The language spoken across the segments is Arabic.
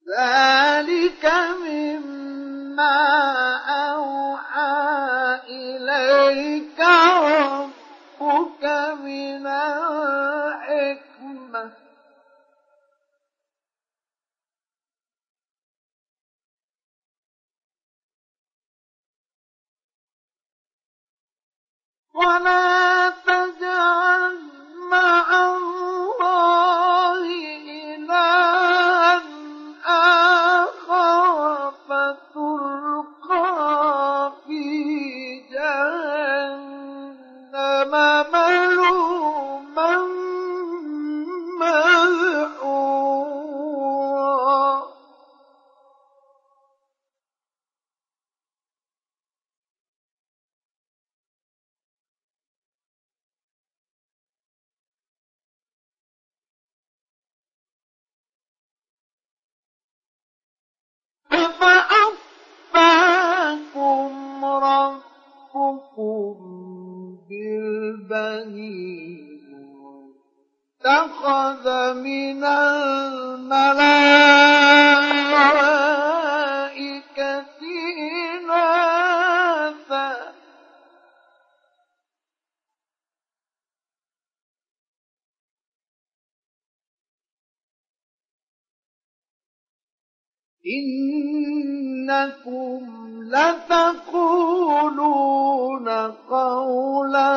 ذلك مما أوحى إليك ربك من الحكمة ولا تجعل مع الله إلها آخر فتلقى في جهنم ملوما مدحورا أفأصفاكم ربكم بالبنين اتخذ من الملائكة إناثا إنكم لتقولون قولا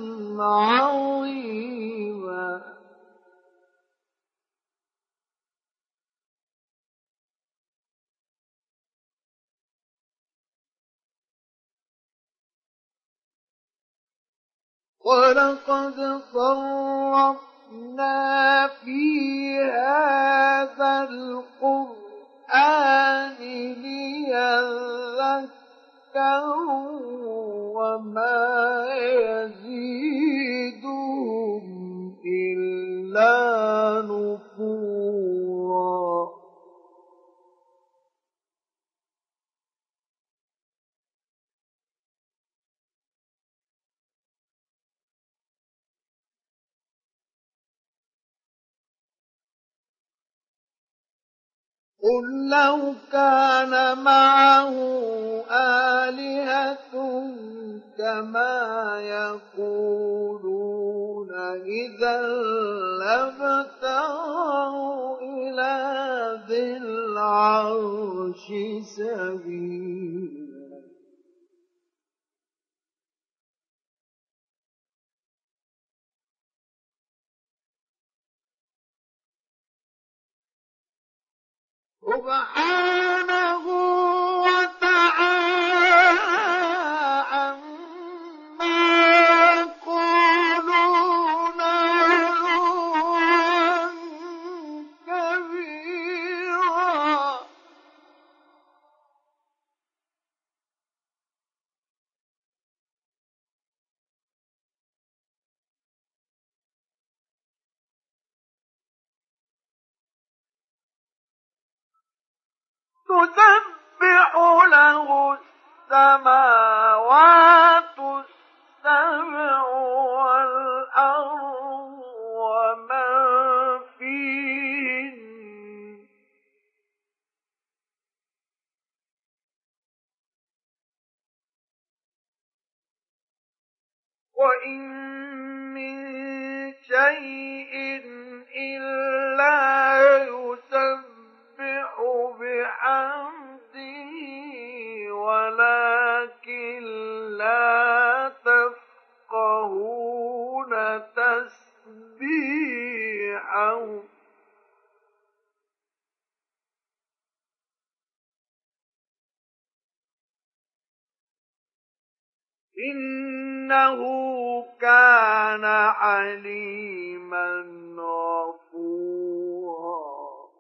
عظيما ولقد صرفنا في هذا القرآن ليذكروا وما يزيدهم إلا نفورا قل لو كان معه آلهة كما يقولون إذا لابتغوا إلى ذي العرش سبيلا سبحانه وتعالى عما يقولون علوا كبيرا تسبح له السماوات السبع والأرض ومن فيهن وإن من شيء إلا يسبح بحمده ولكن لا تفقهون تسبيحهم إنه كان عليما غفورا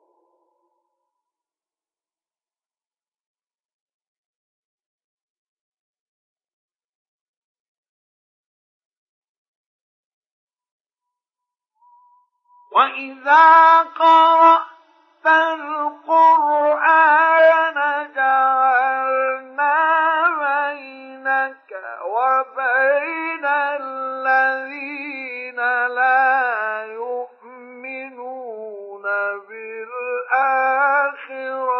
وإذا قرأت القرآن جعلنا بينك وبين الذين لا يؤمنون بالآخرة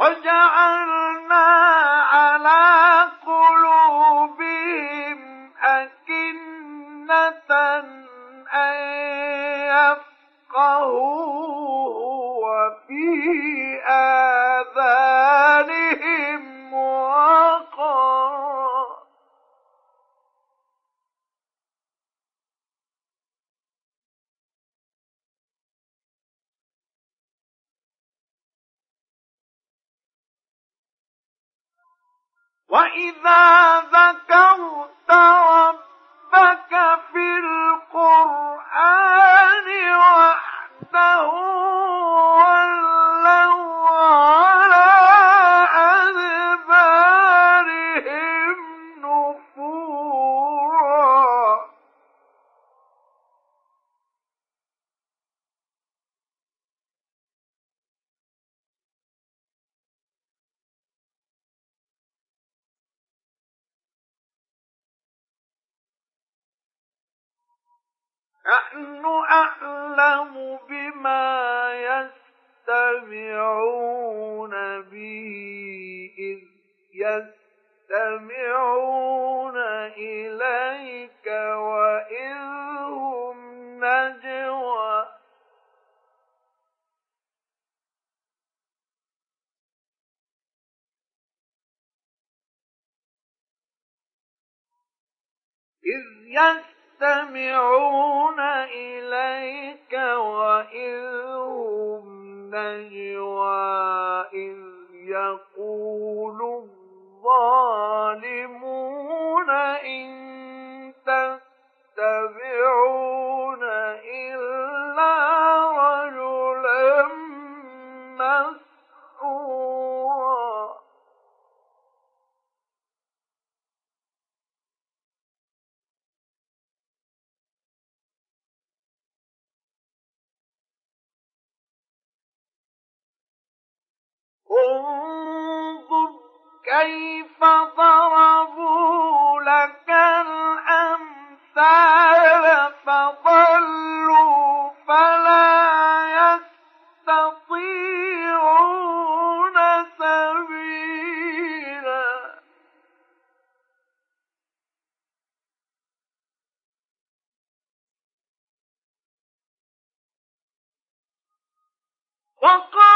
وجعلنا على قلوبهم أكنة أن يفقهوه وفي آذانهم وقرا وإذا ذكرت ربك في القرآن وحده ولوا على أدبارهم نفورا نحن أعلم بما يستمعون به إذ يستمعون إليك وإذ هم نجوى يستمعون إليك وإذ هم نجوى إذ يقول الظالمون إن تتبعون إلا رجلا مسحورا انظر كيف ضربوا لك الأمثال فضلوا فلا يستطيعون سبيلا وقال